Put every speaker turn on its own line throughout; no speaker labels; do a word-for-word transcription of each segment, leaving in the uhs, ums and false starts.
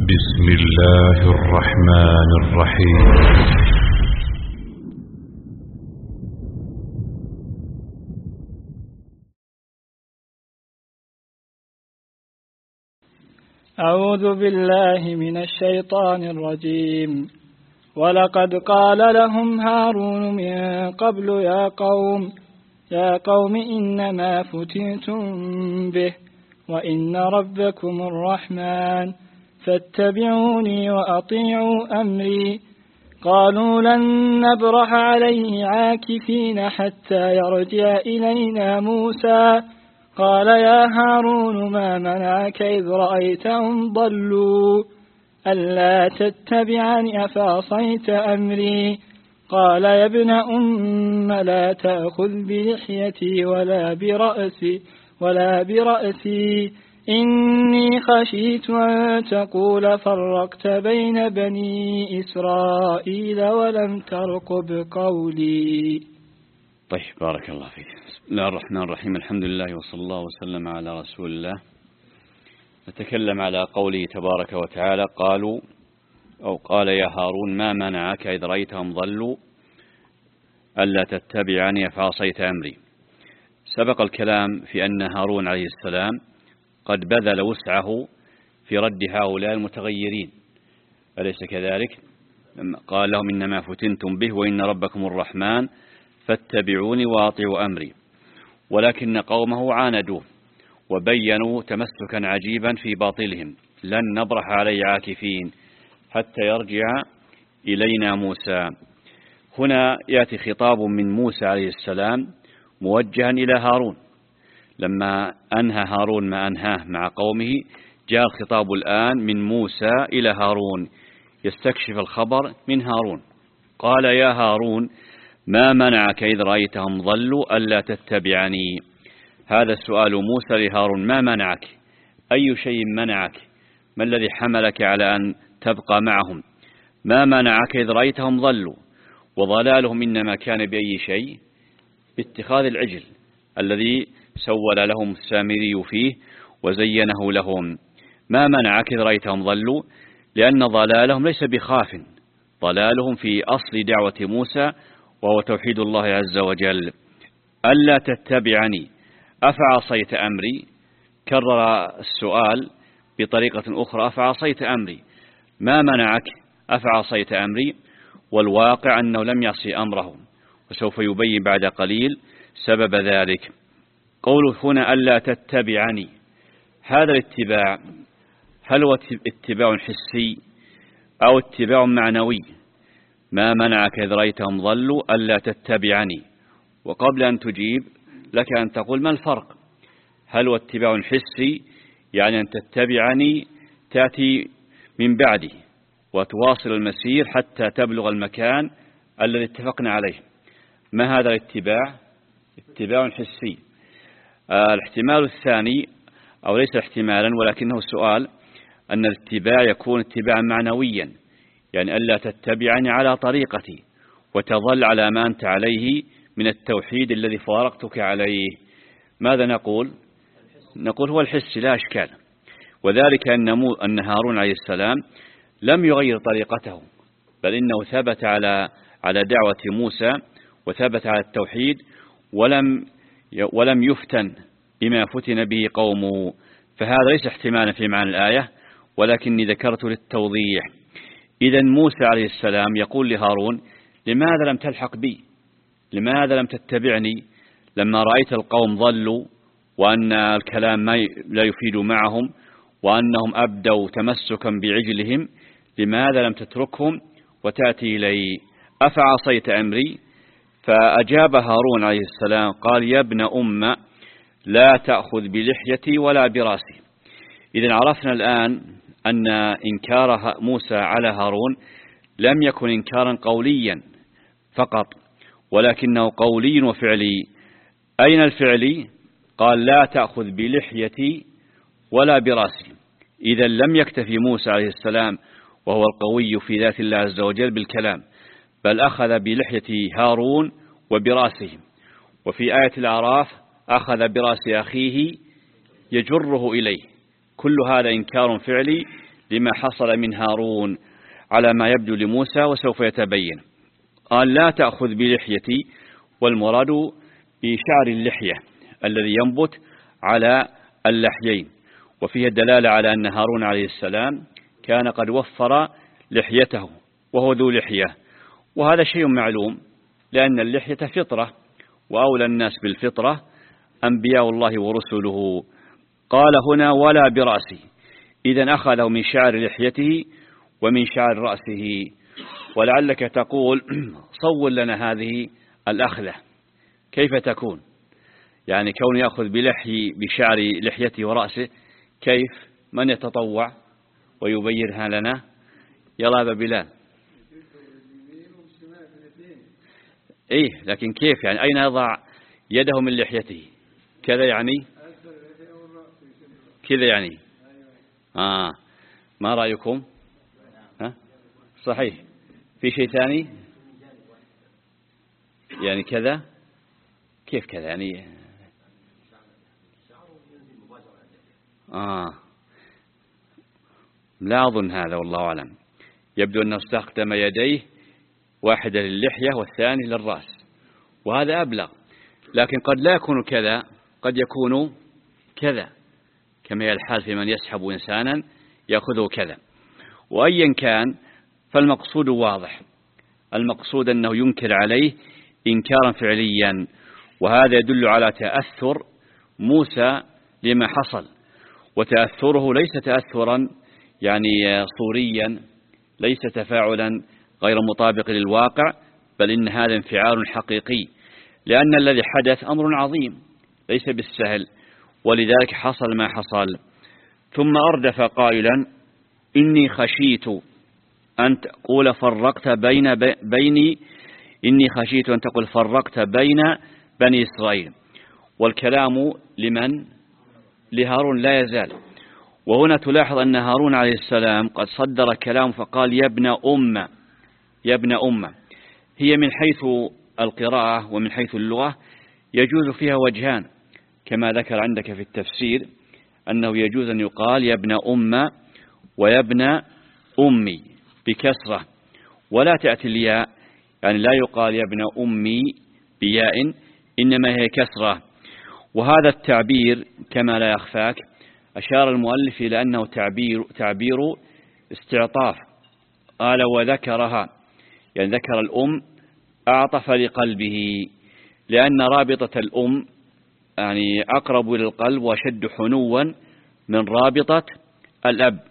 بسم الله الرحمن الرحيم.
أعوذ بالله من الشيطان الرجيم. ولقد قال لهم هارون من قبل يا قوم يا قوم إنما فتنتم به وإن ربكم الرحمن فاتبعوني وأطيعوا أمري. قالوا لن نبرح عليه عاكفين حتى يرجع إلينا موسى. قال يا هارون ما منعك إذ رأيتهم ضلوا ألا تتبعني أفعصيت أمري. قال يا ابن أم لا تأخذ بلحيتي ولا برأسي ولا برأسي إني خشيت أن تقول فرقت بين بني إسرائيل ولم ترقب قولي.
طيب، بارك الله فيك. بسم الله الرحمن الرحيم. الحمد لله وصلى الله وسلم على رسول الله. نتكلم على قوله تبارك وتعالى قالوا أو قال يا هارون ما منعك إذ رأيتهم ضلوا ألا تتبعني فعصيت أمري. سبق الكلام في أن هارون عليه السلام قد بذل وسعه في رد هؤلاء المتغيرين، أليس كذلك؟ قال لهم إنما فتنتم به وإن ربكم الرحمن فاتبعوني وأطيعوا أمري. ولكن قومه عاندوه وبينوا تمسكا عجيبا في باطلهم، لن نبرح عليه عاكفين حتى يرجع إلينا موسى. هنا يأتي خطاب من موسى عليه السلام موجها إلى هارون. لما أنهى هارون ما أنهاه مع قومه، جاء الخطاب الآن من موسى إلى هارون يستكشف الخبر من هارون. قال يا هارون ما منعك إذ رأيتهم ضلوا ألا تتبعني. هذا السؤال موسى لهارون، ما منعك؟ أي شيء منعك؟ ما الذي حملك على أن تبقى معهم؟ ما منعك إذ رأيتهم ضلوا؟ وضلالهم إنما كان بأي شيء؟ باتخاذ العجل الذي سول لهم السامري فيه وزينه لهم. ما منعك إذ رأيتهم ضلوا؟ لأن ضلالهم ليس بخاف، ضلالهم في أصل دعوة موسى وهو توحيد الله عز وجل. ألا تتبعني أفعصيت أمري. كرر السؤال بطريقة أخرى، أفعصيت أمري، ما منعك أفعصيت أمري؟ والواقع أنه لم يعصي أمره، وسوف يبين بعد قليل سبب ذلك. قوله هنا ألا تتبعني، هذا الاتباع هل هو اتباع حسي أو اتباع معنوي؟ ما منعك إذ رأيتهم ضلوا ألا تتبعني. وقبل أن تجيب لك أن تقول ما الفرق؟ هل هو اتباع حسي يعني أن تتبعني تأتي من بعدي وتواصل المسير حتى تبلغ المكان الذي اتفقنا عليه؟ ما هذا الاتباع؟ اتباع حسي. آه الاحتمال الثاني، أو ليس احتمالا ولكنه سؤال، أن الاتباع يكون اتباعا معنويا، يعني ألا تتبعني على طريقتي وتظل على ما أنت عليه من التوحيد الذي فارقتك عليه. ماذا نقول؟ نقول هو الحس لا أشكال. وذلك أن هارون عليه السلام لم يغير طريقته، بل إنه ثبت على على دعوة موسى وثبت على التوحيد، ولم ولم يفتن بما فتن به قومه. فهذا ليس احتمالا في معنى الآية، ولكني ذكرت للتوضيح. إذا موسى عليه السلام يقول لهارون لماذا لم تلحق بي؟ لماذا لم تتبعني لما رأيت القوم ضلوا وأن الكلام ما لا يفيد معهم وأنهم أبدوا تمسكا بعجلهم؟ لماذا لم تتركهم وتأتي إلي؟ أفعصيت أمري؟ فأجاب هارون عليه السلام قال يا ابن أم لا تأخذ بلحيتي ولا براسي. إذن عرفنا الآن أن إنكار موسى على هارون لم يكن إنكارا قوليا فقط، ولكنه قولي وفعلي. أين الفعلي؟ قال لا تأخذ بلحيتي ولا براسي. إذا لم يكتفي موسى عليه السلام وهو القوي في ذات الله عز وجل بالكلام، بل أخذ بلحية هارون وبراسه. وفي آية الأعراف أخذ براس أخيه يجره إليه. كل هذا إنكار فعلي لما حصل من هارون على ما يبدو لموسى وسوف يتبين. قال لا تأخذ بلحيتي، والمراد بشعر اللحية الذي ينبت على اللحيين، وفيه الدلالة على أن هارون عليه السلام كان قد وفر لحيته وهو ذو لحية، وهذا شيء معلوم لأن اللحية فطرة، وأولى الناس بالفطرة أنبياء الله ورسله. قال هنا ولا برأسي، إذن أخذه من شعر لحيته ومن شعر رأسه. ولعلك تقول صور لنا هذه الأخذة كيف تكون، يعني كون يأخذ بلحي بشعر لحيته ورأسه كيف؟ من يتطوع ويبينها لنا؟ يلا أبا بلال. إيه لكن كيف يعني؟ أين يضع يده من لحيته؟ كذا يعني؟ كذا يعني؟ آه ما رأيكم؟ ها؟ صحيح. في شيء ثاني يعني كذا؟ كيف كذا يعني؟ آه لا أظن هذا والله أعلم. يبدو أنه استخدم يديه، واحدة للحية والثاني للرأس، وهذا أبلغ. لكن قد لا يكون كذا، قد يكون كذا، كما هي الحال في من يسحب إنسانا يأخذه كذا. وأيا كان فالمقصود واضح، المقصود أنه ينكر عليه إنكارا فعليا، وهذا يدل على تأثر موسى لما حصل، وتأثره ليس تأثرا يعني صوريا، ليس تفاعلا غير مطابق للواقع، بل إن هذا انفعال حقيقي، لأن الذي حدث أمر عظيم ليس بالسهل، ولذلك حصل ما حصل. ثم أردف قائلا إني خشيت أن تقول فرقت بين بيني إني خشيت أن تقول فرقت بين بني إسرائيل. والكلام لمن؟ لهارون لا يزال. وهنا تلاحظ أن هارون عليه السلام قد صدر كلام فقال يا ابن أم، يا ابن أم. هي من حيث القراءة ومن حيث اللغة يجوز فيها وجهان، كما ذكر عندك في التفسير أنه يجوز أن يقال يا ابن أم ويا ابن أمي بكسرة، ولا تأتي الياء، يعني لا يقال يا ابن أمي بياء، إنما هي كسرة. وهذا التعبير كما لا يخفاك أشار المؤلف إلى أنه تعبير, تعبير استعطاف. قال وذكرها، يعني ذكر الأم أعطف لقلبه، لأن رابطة الأم يعني أقرب إلى القلب وشد حنوا من رابطة الأب.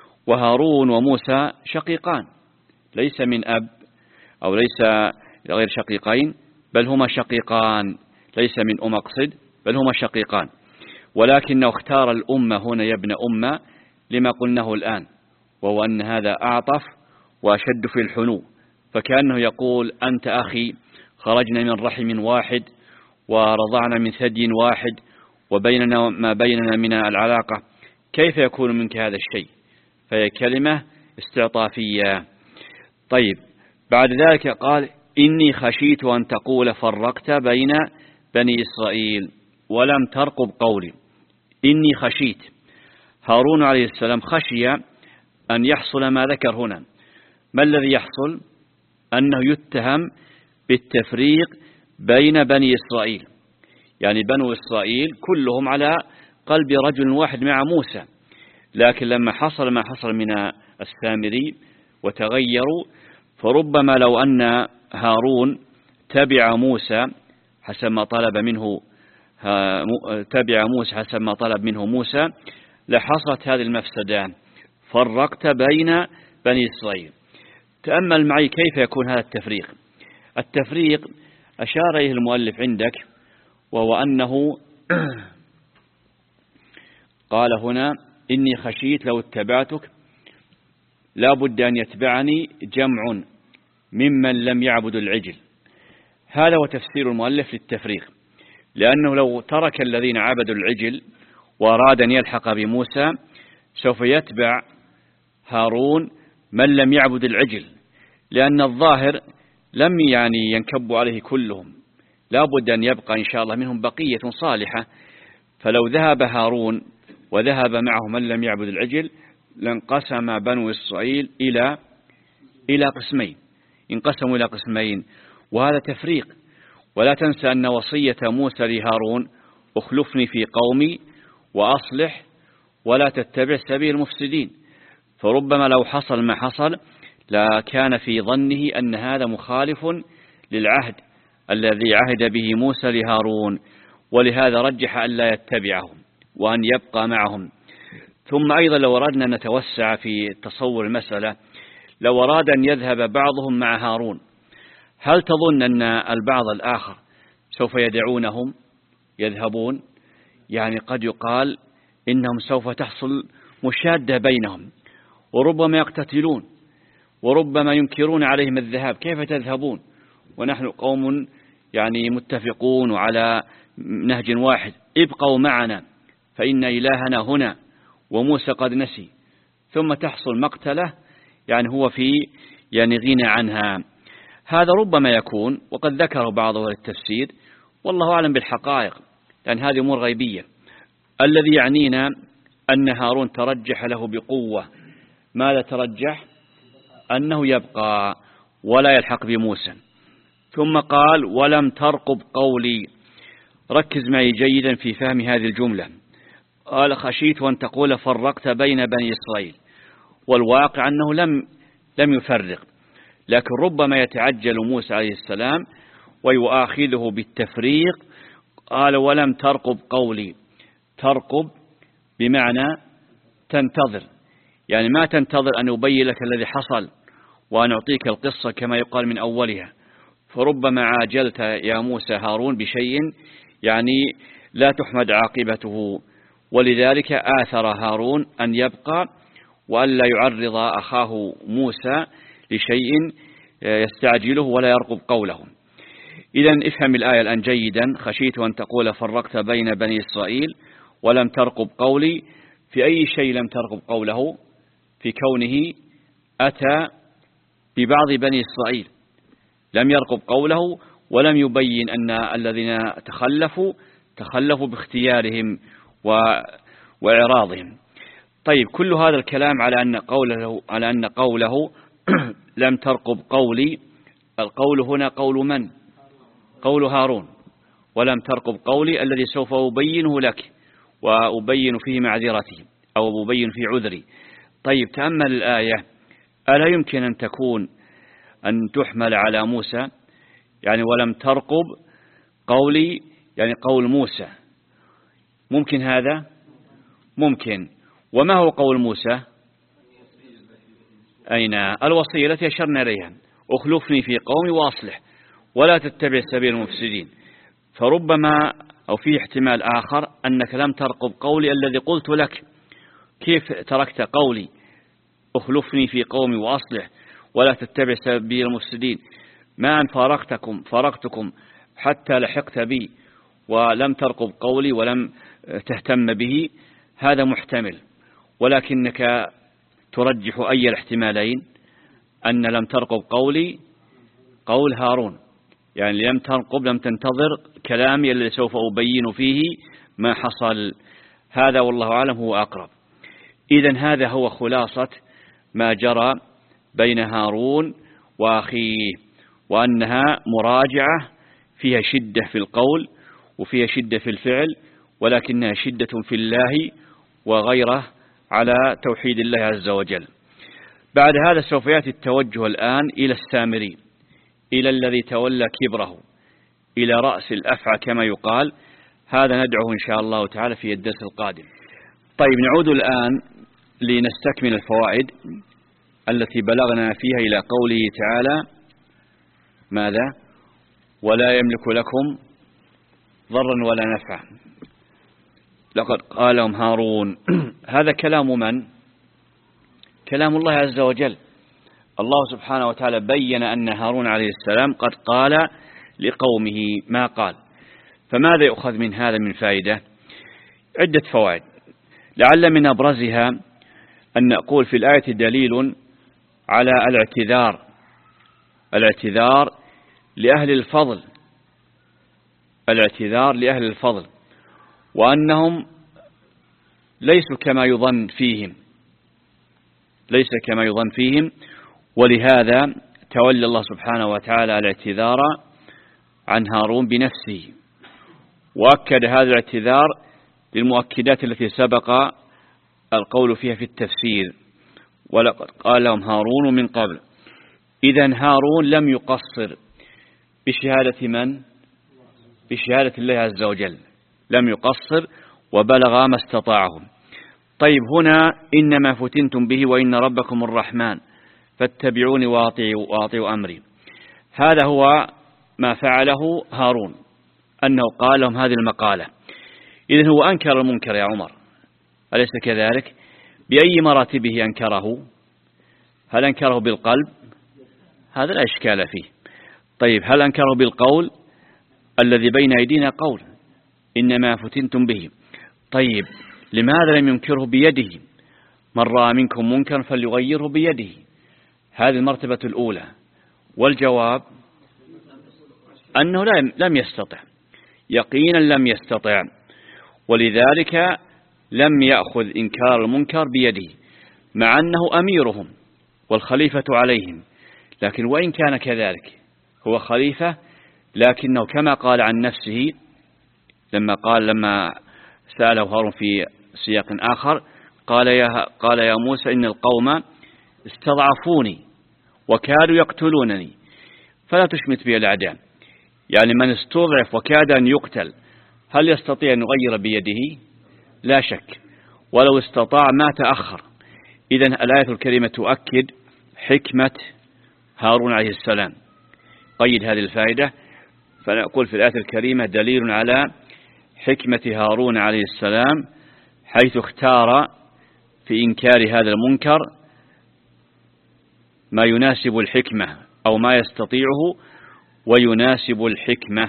وهارون وموسى شقيقان، ليس من أب أو ليس غير شقيقين، بل هما شقيقان، ليس من أم أقصد، بل هما شقيقان. ولكنه اختار الأمة هنا يا ابن أمة لما قلناه الآن، وهو أن هذا أعطف وأشد في الحنو، فكأنه يقول أنت أخي، خرجنا من رحم واحد ورضعنا من ثدي واحد وبيننا ما بيننا من العلاقة، كيف يكون منك هذا الشيء؟ فهي كلمة استعطافية. طيب بعد ذلك قال إني خشيت أن تقول فرقت بين بني إسرائيل ولم ترقب قولي. إني خشيت، هارون عليه السلام خشي أن يحصل ما ذكر هنا. ما الذي يحصل؟ أنه يتهم بالتفريق بين بني إسرائيل، يعني بنو إسرائيل كلهم على قلب رجل واحد مع موسى، لكن لما حصل ما حصل من السامري وتغيروا، فربما لو أن هارون تبع موسى حسب ما طلب منه تبع موسى حسب ما طلب منه موسى لحصلت هذه المفسدة، فرقت بين بني إسرائيل. تأمل معي كيف يكون هذا التفريق. التفريق أشار إليه المؤلف عندك، وهو أنه قال هنا إني خشيت لو اتبعتك لا بد أن يتبعني جمع ممن لم يعبدوا العجل. هذا هو تفسير المؤلف للتفريق، لأنه لو ترك الذين عبدوا العجل وأراد أن يلحق بموسى سوف يتبع هارون من لم يعبد العجل، لأن الظاهر لم يعني ينكب عليه كلهم، لا بد أن يبقى إن شاء الله منهم بقية صالحة. فلو ذهب هارون وذهب معه من لم يعبد العجل لانقسم بنو إسرائيل إلى إلى قسمين، انقسموا إلى قسمين، وهذا تفريق. ولا تنسى أن وصية موسى لهارون اخلفني في قومي وأصلح ولا تتبع سبيل المفسدين. فربما لو حصل ما حصل لكان في ظنه أن هذا مخالف للعهد الذي عهد به موسى لهارون، ولهذا رجح أن لا يتبعهم وأن يبقى معهم. ثم أيضا لو أردنا أن نتوسع في تصور المسألة، لو أراد أن يذهب بعضهم مع هارون، هل تظن أن البعض الآخر سوف يدعونهم يذهبون؟ يعني قد يقال إنهم سوف تحصل مشادة بينهم، وربما يقتتلون، وربما ينكرون عليهم الذهاب، كيف تذهبون ونحن قوم يعني متفقون وعلى نهج واحد، ابقوا معنا فإن إلهنا هنا وموسى قد نسي. ثم تحصل مقتله يعني هو في يعني غنى عنها. هذا ربما يكون، وقد ذكر بعضه للتفسير، والله أعلم بالحقائق لأن هذه أمور غيبية. الذي يعنينا أن هارون ترجح له بقوة. ماذا ترجح؟ أنه يبقى ولا يلحق بموسى. ثم قال ولم ترقب قولي. ركز معي جيدا في فهم هذه الجملة. قال خشيت أن تقول فرقت بين بني إسرائيل، والواقع أنه لم لم يفرق، لكن ربما يتعجل موسى عليه السلام ويؤاخذه بالتفريق. قال ولم ترقب قولي. ترقب بمعنى تنتظر، يعني ما تنتظر أن أبين لك الذي حصل وأن أعطيك القصة كما يقال من أولها. فربما عاجلت يا موسى هارون بشيء يعني لا تحمد عاقبته، ولذلك آثر هارون أن يبقى وألا يعرض أخاه موسى لشيء يستعجله ولا يرقب قوله. إذن افهم الآية الآن جيدا. خشيت أن تقول فرقت بين بني إسرائيل ولم ترقب قولي. في أي شيء لم ترقب قوله؟ في كونه أتى ببعض بني إسرائيل، لم يرقب قوله ولم يبين أن الذين تخلفوا تخلفوا باختيارهم وإعراضهم. طيب، كل هذا الكلام على أن قوله على أن قوله لم ترقب قولي. القول هنا قول من؟ قول هارون. ولم ترقب قولي الذي سوف أبينه لك وأبين فيه معذرتي أو أبين فيه عذري. طيب، تأمل الآية. ألا يمكن أن تكون أن تحمل على موسى؟ يعني ولم ترقب قولي يعني قول موسى. ممكن هذا؟ ممكن. وما هو قول موسى؟ أين الوصية التي أشرنا إليها؟ أخلفني في قومي وأصلح ولا تتبع سبيل المفسدين. فربما أو في احتمال آخر أنك لم ترقب قولي الذي قلت لك. كيف تركت قولي أخلفني في قومي وأصلح ولا تتبع سبيل المفسدين؟ ما أن فارقتكم فارقتكم حتى لحقت بي ولم ترقب قولي ولم تهتم به. هذا محتمل، ولكنك ترجح أي الاحتمالين؟ أن لم ترقب قولي قول هارون، يعني لم ترقب لم تنتظر كلامي الذي سوف أبين فيه ما حصل. هذا والله أعلم هو أقرب. إذن هذا هو خلاصة ما جرى بين هارون وأخيه، وأنها مراجعة فيها شدة في القول وفيها شدة في الفعل، ولكنها شدة في الله وغيره على توحيد الله عز وجل. بعد هذا سوف يأتي التوجه الآن إلى السامري، إلى الذي تولى كبره، إلى رأس الأفعى كما يقال. هذا ندعوه إن شاء الله تعالى في الدرس القادم. طيب، نعود الآن لنستكمل الفوائد التي بلغنا فيها إلى قوله تعالى ماذا؟ ولا يملك لكم ضرا ولا نفعا. لقد قالهم هارون. هذا كلام من؟ كلام الله عز وجل. الله سبحانه وتعالى بين أن هارون عليه السلام قد قال لقومه ما قال. فماذا يؤخذ من هذا من فائدة؟ عدة فوائد، لعل من أبرزها أن نقول في الآية دليل على الاعتذار الاعتذار لأهل الفضل الاعتذار لأهل الفضل وأنهم ليسوا كما يظن فيهم. ليس كما يظن فيهم. ولهذا تولى الله سبحانه وتعالى الاعتذار عن هارون بنفسه، وأكد هذا الاعتذار للمؤكدات التي سبق القول فيها في التفسير، ولقد قال لهم هارون من قبل. إذن هارون لم يقصر بشهادة من؟ بشهادة الله عز وجل، لم يقصر وبلغ ما استطاعهم. طيب هنا إنما فتنتم به وإن ربكم الرحمن فاتبعوني وأطيعوا أمري. هذا هو ما فعله هارون، أنه قال لهم هذه المقالة. إذن هو أنكر المنكر يا عمر، أليس كذلك؟ بأي مراتبه أنكره؟ هل أنكره بالقلب؟ هذا لا إشكال فيه. طيب هل أنكره بالقول؟ الذي بين أيدينا قول إنما فتنتم به. طيب لماذا لم ينكره بيده؟ من رأى منكم منكرا فليغيره بيده، هذه المرتبة الأولى. والجواب أنه لم يستطع، يقينا لم يستطع، ولذلك لم يأخذ إنكار المنكر بيده، مع أنه أميرهم والخليفة عليهم. لكن وإن كان كذلك هو خليفة، لكنه كما قال عن نفسه لما قال لما سأله هارون في سياق آخر، قال يا, قال يا موسى إن القوم استضعفوني وكادوا يقتلونني فلا تشمت بي الأعداء. يعني من استضعف وكاد أن يقتل هل يستطيع أن يغير بيده؟ لا شك، ولو استطاع ما تأخر. إذن الآية الكريمة تؤكد حكمة هارون عليه السلام. قيد هذه الفائدة، فنقول في الآية الكريمة دليل على حكمة هارون عليه السلام، حيث اختار في إنكار هذا المنكر ما يناسب الحكمة أو ما يستطيعه ويناسب الحكمة،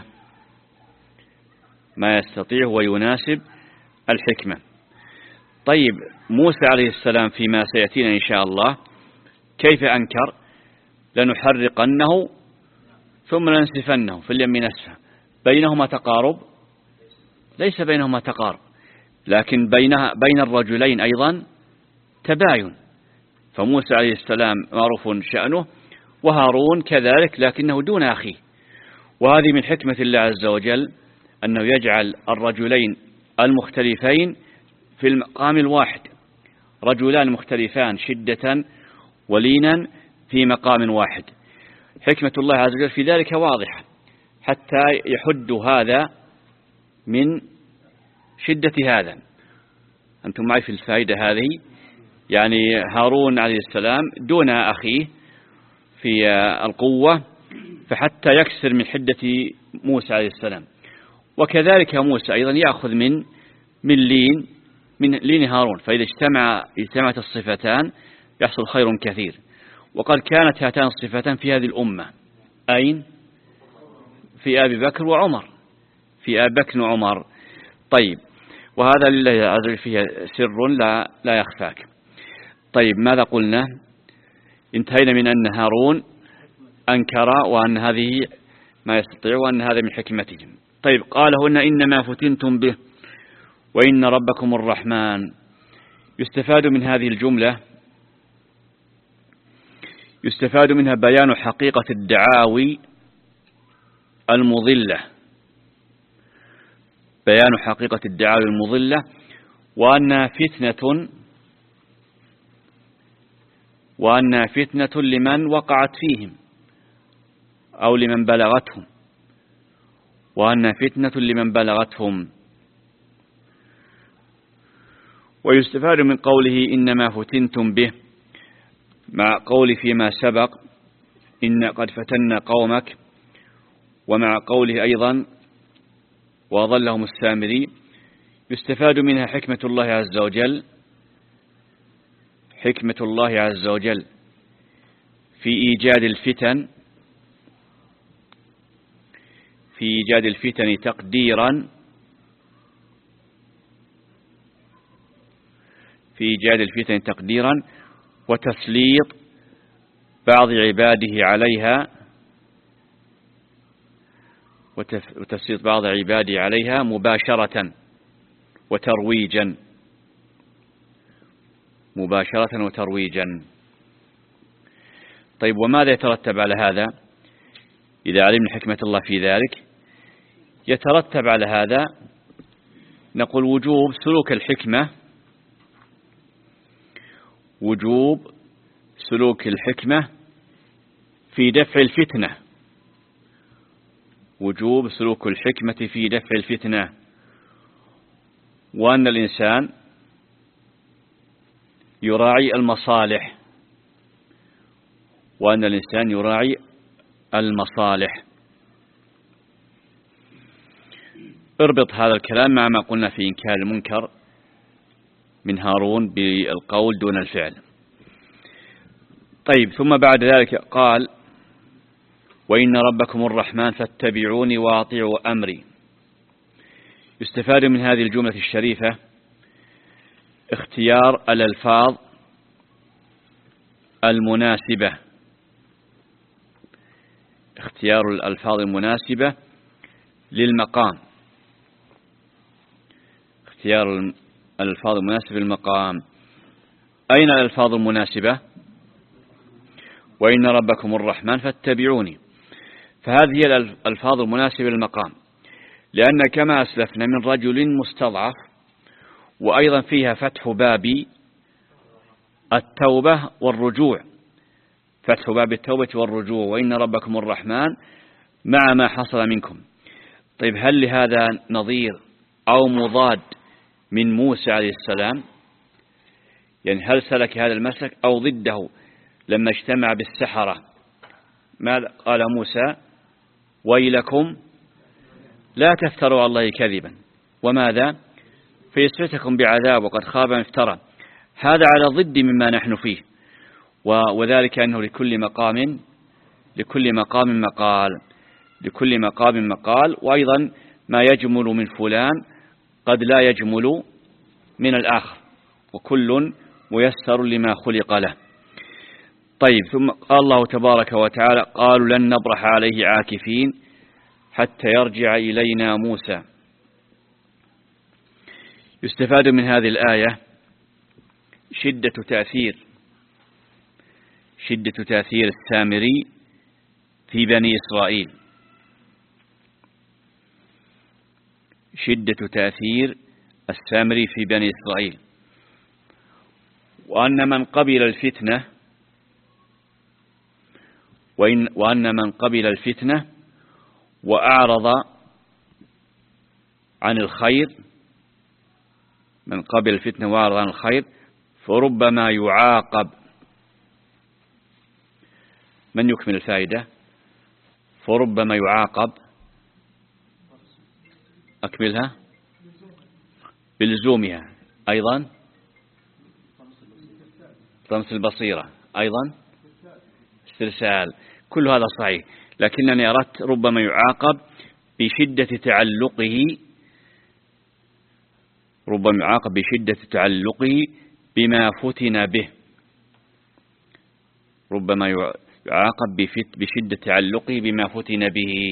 ما يستطيعه ويناسب الحكمة. طيب موسى عليه السلام فيما سيأتينا إن شاء الله كيف أنكر؟ لنحرقنه ثم لنسفنه في اليم نسفا. بينهما تقارب؟ ليس بينهما تقارب، لكن بينها بين الرجلين أيضا تباين. فموسى عليه السلام معروف شأنه، وهارون كذلك لكنه دون أخيه. وهذه من حكمة الله عز وجل أنه يجعل الرجلين المختلفين في المقام الواحد، رجلان مختلفان شدة ولينا في مقام واحد. حكمة الله عز وجل في ذلك واضحة، حتى يحد هذا من شدة هذا. أنتم معي في الفائدة هذه؟ يعني هارون عليه السلام دون أخيه في القوة، فحتى يكسر من حدة موسى عليه السلام. وكذلك موسى أيضا يأخذ من من لين من لين هارون، فإذا اجتمع اجتمعت الصفتان يحصل خير كثير. وقد كانت هاتان الصفتان في هذه الأمة أين؟ في أبي بكر وعمر، في أبي بكر وعمر. طيب وهذا لله عز وجل فيه سر لا لا يخفاك. طيب ماذا قلنا؟ انتهينا من أن هارون أنكر وأن هذه ما يستطيع وأن هذا من حكمتهم. طيب قال هنا إنما فتنتم به وإن ربكم الرحمن. يستفاد من هذه الجملة يستفاد منها بيان حقيقة الدعاوي المضلة، بيان حقيقة الدعاوي المضلة، وأنها فتنة وأنها فتنة لمن وقعت فيهم أو لمن بلغتهم، وأنها فتنة لمن بلغتهم. ويستفاد من قوله إنما فتنتم به مع قول فيما سبق إن قد فتنا قومك، ومع قوله أيضا وأضلهم السامري. يستفاد منها حكمة الله عز وجل، حكمة الله عز وجل في إيجاد الفتن في إيجاد الفتن تقديرا في إيجاد الفتن تقديرا وتسليط بعض عباده عليها وتسليط بعض عباده عليها مباشرة وترويجا. مباشرة وترويجا. طيب وماذا يترتب على هذا إذا علمنا حكمة الله في ذلك؟ يترتب على هذا نقول وجوب سلوك الحكمة وجوب سلوك الحكمة في دفع الفتنة وجوب سلوك الحكمة في دفع الفتنة وأن الإنسان يراعي المصالح وأن الإنسان يراعي المصالح. اربط هذا الكلام مع ما قلنا في إنكار المنكر من هارون بالقول دون الفعل. طيب ثم بعد ذلك قال وإن ربكم الرحمن فاتبعوني وأطيعوا أمري. يستفاد من هذه الجملة الشريفة اختيار الألفاظ المناسبة اختيار الألفاظ المناسبة للمقام اختيار الألفاظ المناسبة للمقام. أين الألفاظ المناسبة؟ وإن ربكم الرحمن فاتبعوني، فهذه هي الألفاظ المناسبة للمقام، لأن كما أسلفنا من رجل مستضعف، وأيضا فيها فتح باب التوبة والرجوع فتح باب التوبة والرجوع وإن ربكم الرحمن مع ما حصل منكم. طيب هل لهذا نظير أو مضاد من موسى عليه السلام؟ يعني هل سلك هذا المسلك أو ضده لما اجتمع بالسحرة؟ ماذا قال موسى؟ ويلكم لا تفتروا على الله كذبا وماذا فيسفتكم بعذاب وقد خاب من افترى. هذا على ضد مما نحن فيه، وذلك أنه لكل مقام لكل مقام مقال لكل مقام مقال وأيضا ما يجمل من فلان قد لا يجمل من الآخر، وكل ميسر لما خلق له. طيب ثم قال الله تبارك وتعالى قالوا لن نبرح عليه عاكفين حتى يرجع إلينا موسى. يستفاد من هذه الآية شدة تأثير شدة تأثير السامري في بني إسرائيل شدة تأثير السامري في بني إسرائيل وأن من قبل الفتنة وإن وأن من قبل الفتنة وأعرض عن الخير من قبل الفتنة وأعرض عن الخير فربما يعاقب. من يكمل الفائدة؟ فربما يعاقب أكملها بلزومها، أيضا طمس البصيرة، أيضا استرسال. كل هذا صحيح، لكنني أردت ربما يعاقب بشدة تعلقه ربما يعاقب بشدة تعلقه بما فتن به ربما يعاقب بشدة تعلقه بما فتن به.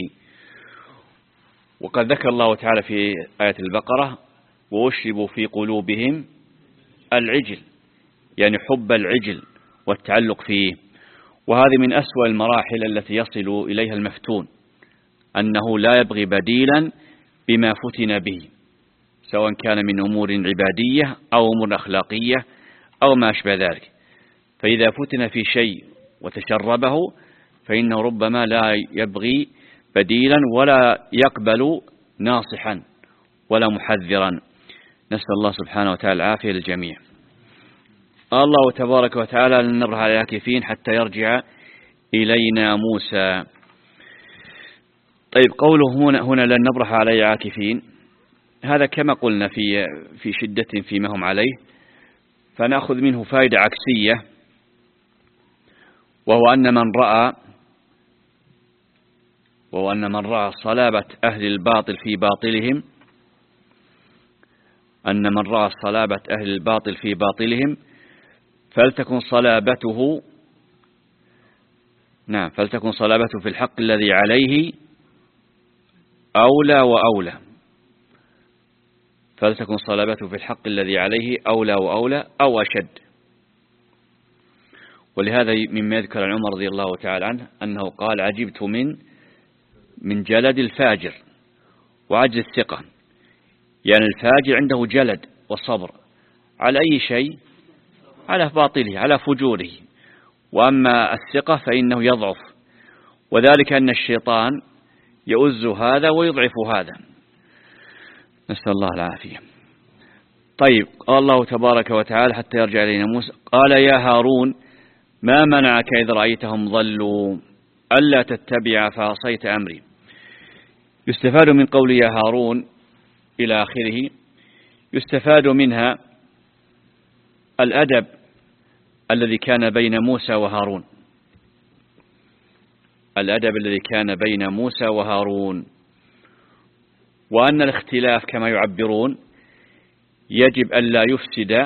وقد ذكر الله تعالى في آية البقرة وأشربوا في قلوبهم العجل، يعني حب العجل والتعلق فيه. وهذه من أسوأ المراحل التي يصل إليها المفتون، أنه لا يبغي بديلا بما فتن به، سواء كان من أمور عبادية أو أمور أخلاقية أو ما أشبه ذلك. فإذا فتن في شيء وتشربه فإنه ربما لا يبغي بديلا ولا يقبل ناصحا ولا محذرا. نسأل الله سبحانه وتعالى العافية للجميع. الله تبارك وتعالى لن نبرح على عاكفين حتى يرجع إلينا موسى. طيب قوله هنا, هنا لن نبرح عليه عاكفين، هذا كما قلنا في في شدة فيما هم عليه، فنأخذ منه فائدة عكسية، وهو أن من رأى وهو أن من رأى صلابة أهل الباطل في باطلهم أن من رأى صلابة أهل الباطل في باطلهم فلتكن صلابته نعم فلتكن صلابته في الحق الذي عليه أولى وأولى فلتكن صلابته في الحق الذي عليه أولى وأولى أو أشد ولهذا مما يذكر عن عمر رضي الله تعالى عنه أنه قال عجبت من من جلد الفاجر وعجز الثقة. يعني الفاجر عنده جلد وصبر على أي شيء، على باطله على فجوره، وأما الثقة فإنه يضعف، وذلك أن الشيطان يؤز هذا ويضعف هذا، نسأل الله العافية. طيب، قال الله تبارك وتعالى حتى يرجع إلينا موسى قال يا هارون ما منعك إذ رأيتهم ضلوا ألا تتبع فعصيت أمري. يستفاد من قول يا هارون إلى آخره، يستفاد منها الأدب الذي كان بين موسى وهارون، الأدب الذي كان بين موسى وهارون، وأن الاختلاف كما يعبرون يجب أن لا يفسد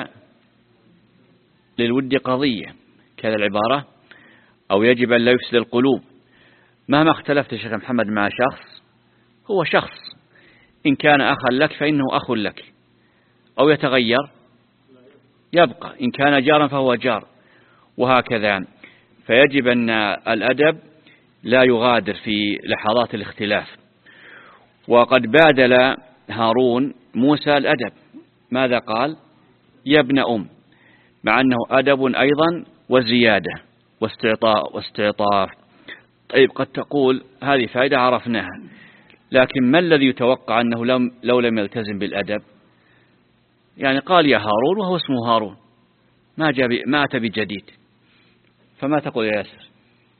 للود قضية، كذا العبارة، أو يجب أن لا يفسد القلوب. مهما اختلفت يا شيخ محمد مع شخص، هو شخص، إن كان أخا لك فإنه أخ لك، أو يتغير يبقى، إن كان جارا فهو جار، وهكذا. فيجب أن الأدب لا يغادر في لحظات الاختلاف. وقد بادل هارون موسى الأدب، ماذا قال؟ يا ابن أم، مع أنه أدب أيضا وزيادة واستعطاء واستعطاف. طيب، قد تقول هذه فائدة عرفناها، لكن ما الذي يتوقع أنه لم لو لم يلتزم بالأدب؟ يعني قال يا هارون وهو اسمه هارون، ما جاء ما أتى بجديد، فما تقول يا ياسر؟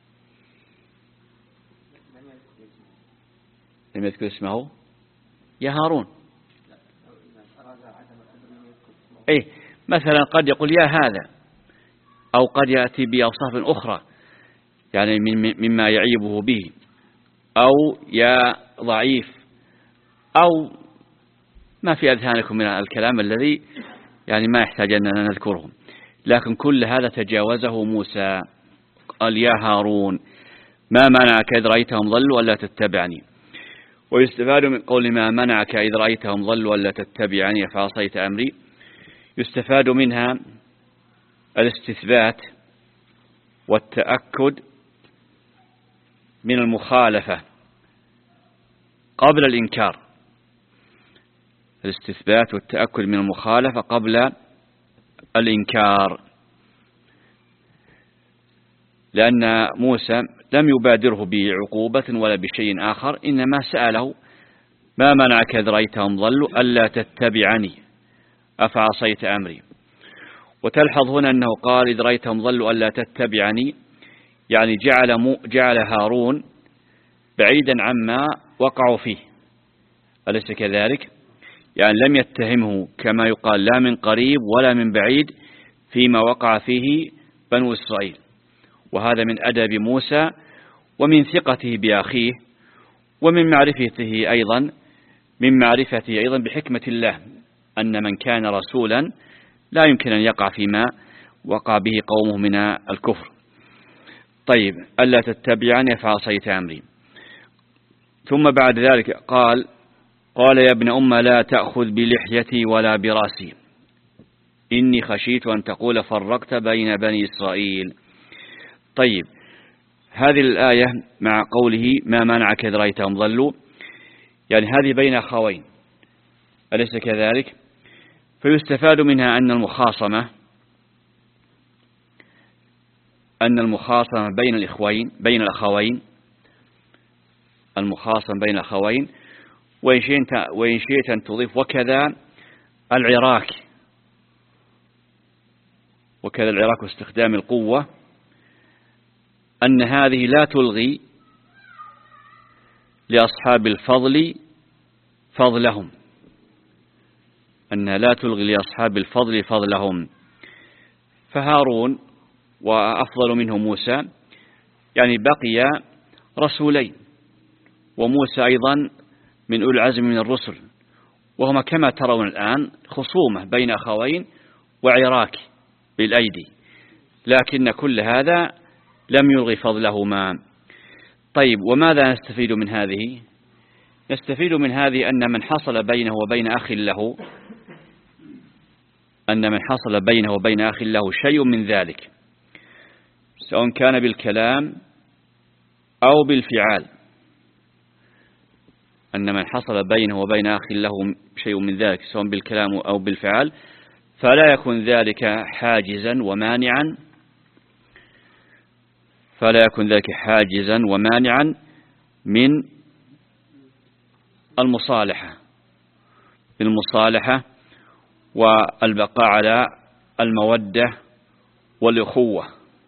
لم يذكر اسمه يا هارون. إيه، مثلا قد يقول يا هذا، أو قد يأتي بأوصاف أخرى يعني مما يعيبه به، أو يا ضعيف، أو ما في أذهانكم من الكلام الذي يعني ما يحتاج أننا نذكره. لكن كل هذا تجاوزه موسى، قال يا هارون ما منعك إذ رأيتهم ضلوا ألا تتبعني. ويستفاد من قول ما منعك إذ رأيتهم ضلوا ألا تتبعني فعصيت أمري، يستفاد منها الاستثبات والتأكد من المخالفة قبل الإنكار، الاستثبات والتأكد من المخالفة قبل الإنكار، لأن موسى لم يبادره بعقوبة ولا بشيء آخر، إنما سأله ما منعك إذ رأيتهم ضلوا ألا تتبعني أفعصيت أمري. وتلحظ هنا أنه قال إذ رأيتهم ضلوا ألا تتبعني، يعني جعل, جعل هارون بعيدا عما وقعوا فيه، أليس كذلك؟ يعني لم يتهمه كما يقال لا من قريب ولا من بعيد فيما وقع فيه بنو إسرائيل. وهذا من أدب موسى ومن ثقته بأخيه، ومن معرفته أيضا من معرفته أيضا بحكمة الله، أن من كان رسولا لا يمكن أن يقع فيما وقع به قومه من الكفر. طيب، ألا تتبعني فعصيت أمري. ثم بعد ذلك قال قال يا ابن أم لا تأخذ بلحيتي ولا براسي إني خشيت أن تقول فرقت بين بني إسرائيل. طيب، هذه الآية مع قوله ما منعك إذ رأيتهم ضلوا، يعني هذه بين أخوين، أليس كذلك؟ فيستفاد منها أن المخاصمة أن المخاصمة بين الإخوين بين الأخوين المخاصمة بين الأخوين، وإن شئت وإن شئت أن تضيف وكذا العراك، وكذا العراك واستخدام القوة، أن هذه لا تلغي لأصحاب الفضل فضلهم، أن لا تلغي لأصحاب الفضل فضلهم. فهارون وأفضل منه موسى، يعني بقي رسولين، وموسى أيضا من أولي العزم من الرسل، وهما كما ترون الآن خصومة بين أخوين وعراك بالأيدي، لكن كل هذا لم يلغي فضلهما. طيب، وماذا نستفيد من هذه؟ نستفيد من هذه أن من حصل بينه وبين أخ له أن من حصل بينه وبين أخ له شيء من ذلك سواء كان بالكلام أو بالفعال، أن من حصل بينه وبين أخ له شيء من ذلك سواء بالكلام أو بالفعال فلا يكون ذلك حاجزا ومانعا فلا يكون ذلك حاجزا ومانعا من المصالحة المصالحة والبقاء على المودة والأخوة.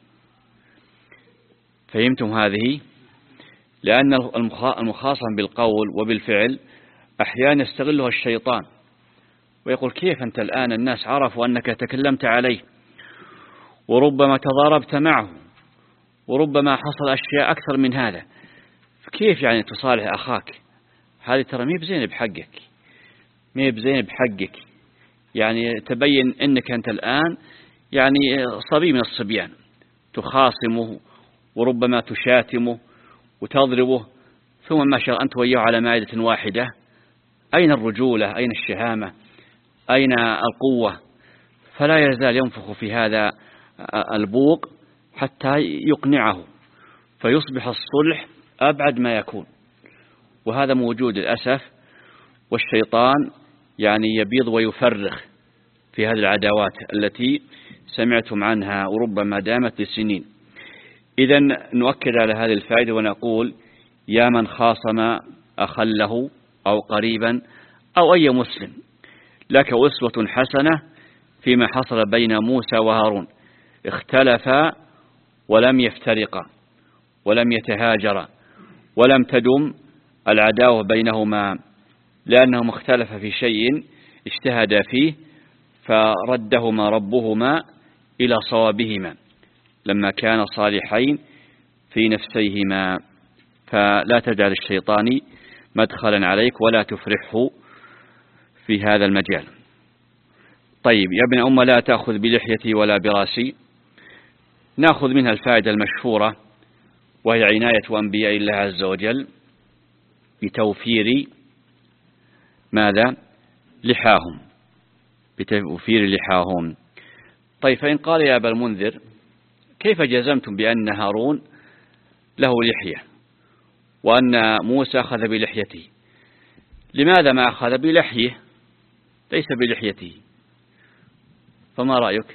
فهمتم هذه؟ لأن المخاصمة بالقول وبالفعل أحيانا يستغلها الشيطان ويقول كيف أنت الآن الناس عرفوا أنك تكلمت عليه وربما تضاربت معه وربما حصل أشياء أكثر من هذا، كيف يعني تصالح أخاك؟ هذه ترى مي بزين بحقك، مي بزين بحقك، يعني تبين أنك أنت الآن يعني صبي من الصبيان تخاصمه وربما تشاتمه وتضربه، ثم ما شاء أنت وياه على مائدة واحدة. أين الرجولة؟ أين الشهامة؟ أين القوة؟ فلا يزال ينفخ في هذا البوق حتى يقنعه فيصبح الصلح أبعد ما يكون، وهذا موجود للأسف. والشيطان يعني يبيض ويفرخ في هذه العداوات التي سمعتم عنها وربما دامت لسنين. إذن نؤكد على هذه الفائدة ونقول يا من خاصم أخا له أو قريبا أو أي مسلم، لك أسوة حسنة فيما حصل بين موسى وهارون، اختلفا ولم يفترقا ولم يتهاجرا ولم تدم العداوة بينهما، لأنهما اختلفا في شيء اجتهدا فيه فردهما ربهما إلى صوابهما لما كان صالحين في نفسيهما. فلا تجعل الشيطان مدخلا عليك ولا تفرحه في هذا المجال. طيب يا ابن أم لا تأخذ بلحيتي ولا براسي، نأخذ منها الفائدة المشهورة وهي عناية أنبياء الله عز وجل بتوفير ماذا؟ لحاهم، بتوفير لحاهم. طيب فإن قال يا أبا المنذر كيف جزمتم بأن هارون له لحية وأن موسى أخذ بلحيته؟ لماذا ما أخذ بلحيه ليس بلحيته؟ فما رأيك؟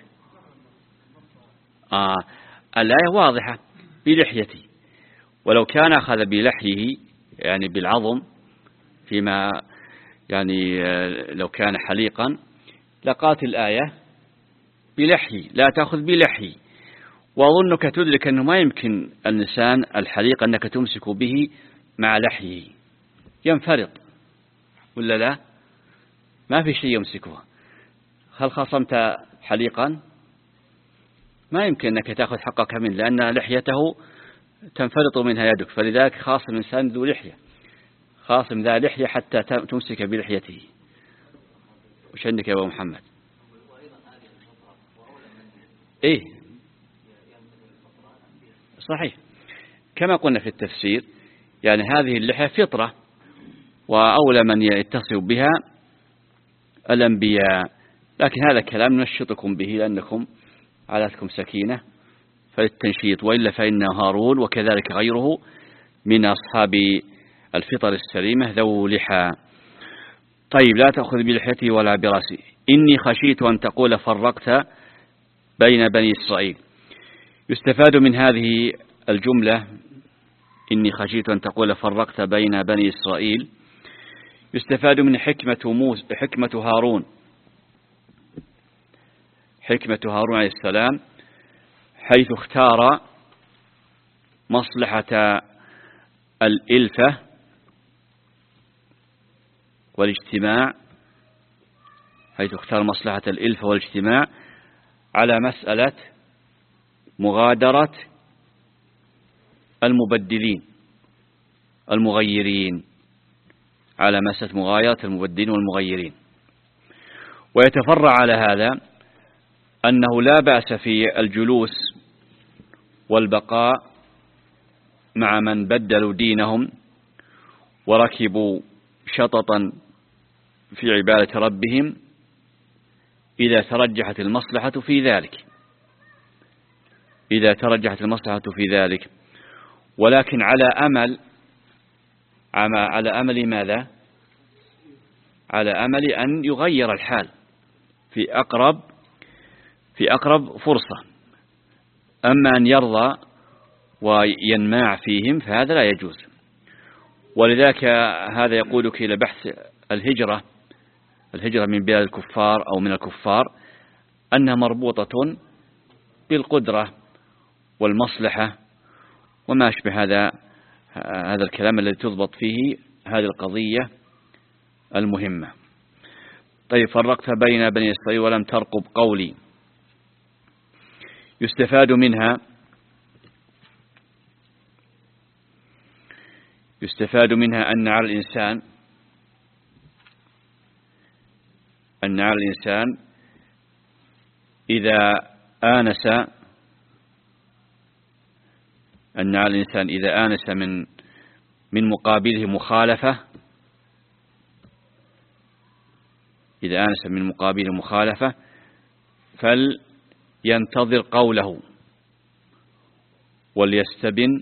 آه الآية واضحة بلحيته، ولو كان أخذ بلحيه يعني بالعظم فيما يعني لو كان حليقا لقالت الآية بلحي لا تأخذ بلحي. وأظنك تدرك أنه ما يمكن الإنسان الحليق أنك تمسك به مع لحيه، ينفرط ولا لا؟ ما في شيء يمسكه. هل خصمت حليقا ما يمكن أنك تأخذ حقك منه لأن لحيته تنفرط منها يدك، فلذلك خاصم الإنسان ذو لحية، خاصم ذا لحية حتى تمسك بلحيته. وش عندك يا أبو محمد؟ إيه صحيح كما قلنا في التفسير، يعني هذه اللحية فطرة وأولى من يتصف بها الأنبياء، لكن هذا كلام ننشطكم به لأنكم عادتكم سكينة فللتنشيط، وإلا فإن هارون وكذلك غيره من أصحاب الفطر السليمة ذو لحى. طيب لا تأخذ بلحيتي ولا براسي، إني خشيت أن تقول فرقت بين بني إسرائيل. يستفاد من هذه الجملة إني خشيت أن تقول فرقت بين بني إسرائيل، يستفاد من حكمة موسى حكمة هارون حكمة هارون عليه السلام حيث اختار مصلحة الإلفة والاجتماع حيث اختار مصلحة الإلفة والاجتماع على مسألة مغادرة المبدلين المغيرين على مسألة مغايرة المبدلين والمغيرين. ويتفرع على هذا أنه لا بأس في الجلوس والبقاء مع من بدلوا دينهم وركبوا شططا في عبادة ربهم إذا ترجحت المصلحة في ذلك. إذا ترجحت المصلحة في ذلك، ولكن على أمل على أمل ماذا؟ على أمل أن يغير الحال في أقرب في أقرب فرصة. أما أن يرضى وينماع فيهم فهذا لا يجوز. ولذلك هذا يقودك إلى بحث الهجرة الهجرة من بلاد الكفار أو من الكفار، أنها مربوطة بالقدرة والمصلحة وما أشبه هذا هذا الكلام الذي تضبط فيه هذه القضية المهمة. طيب، فرقت بين بني إسرائيل ولم ترقب قولي. يستفاد منها يستفاد منها أن على الإنسان أن على الإنسان إذا آنس أن على الإنسان إذا آنس من من مقابله مخالفة إذا آنس من مقابله مخالفة فلينتظر قوله وليستبن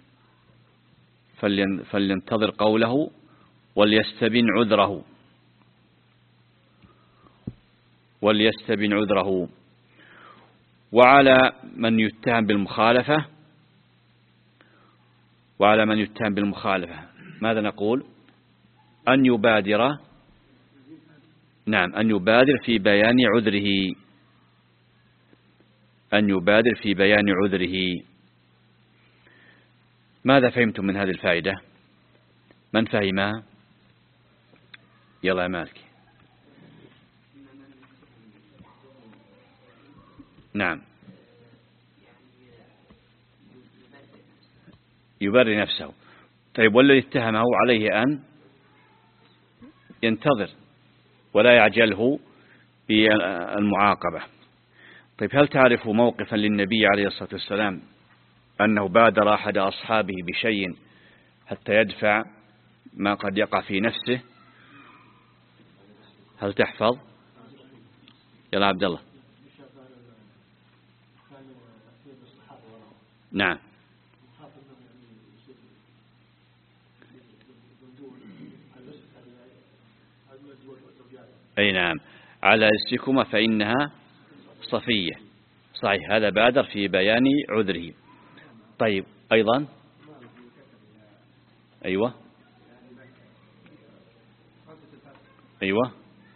فلينتظر قوله وليستبن عذره وليستبن عذره. وعلى من يتهم بالمخالفة وعلى من يتهم بالمخالفة ماذا نقول؟ أن يبادر نعم أن يبادر في بيان عذره أن يبادر في بيان عذره. ماذا فهمتم من هذه الفائدة؟ من فهمها؟ يلا يا مالك. نعم، يبرئ نفسه. طيب، والذي اتهمه عليه أن ينتظر ولا يعجله بالمعاقبة. طيب، هل تعرف موقفا للنبي عليه الصلاة والسلام أنه بادر أحد أصحابه بشيء حتى يدفع ما قد يقع في نفسه؟ هل تحفظ؟ يلا عبد الله. نعم، أي نعم، على رزقكما فإنها صفية. صحيح، هذا بادر في بيان عذره. طيب، أيضا أيوة أيوة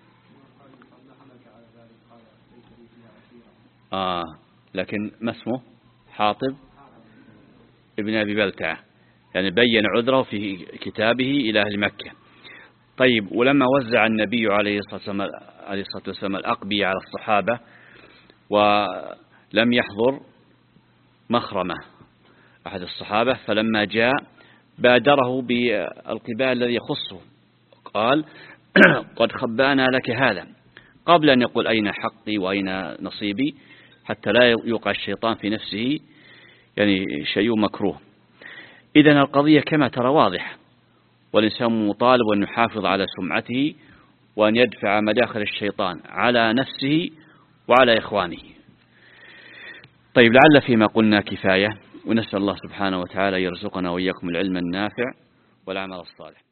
آه لكن ما اسمه؟ حاطب ابن أبي بلتعة، يعني بين عذره في كتابه إلى أهل مكة. طيب، ولما وزع النبي عليه الصلاة والسلام الأقبية على الصحابة ولم يحضر مخرمة أحد الصحابة، فلما جاء بادره بالقباء الذي يخصه، قال قد خبأنا لك هذا، قبل أن يقول أين حقي وأين نصيبي، حتى لا يوقع الشيطان في نفسه يعني شيء مكروه. إذن القضية كما ترى واضح، والإنسان مطالب أن يحافظ على سمعته وأن يدفع مداخل الشيطان على نفسه وعلى إخوانه. طيب، لعل فيما قلنا كفاية، ونسأل الله سبحانه وتعالى يرزقنا وإياكم العلم النافع والعمل الصالح.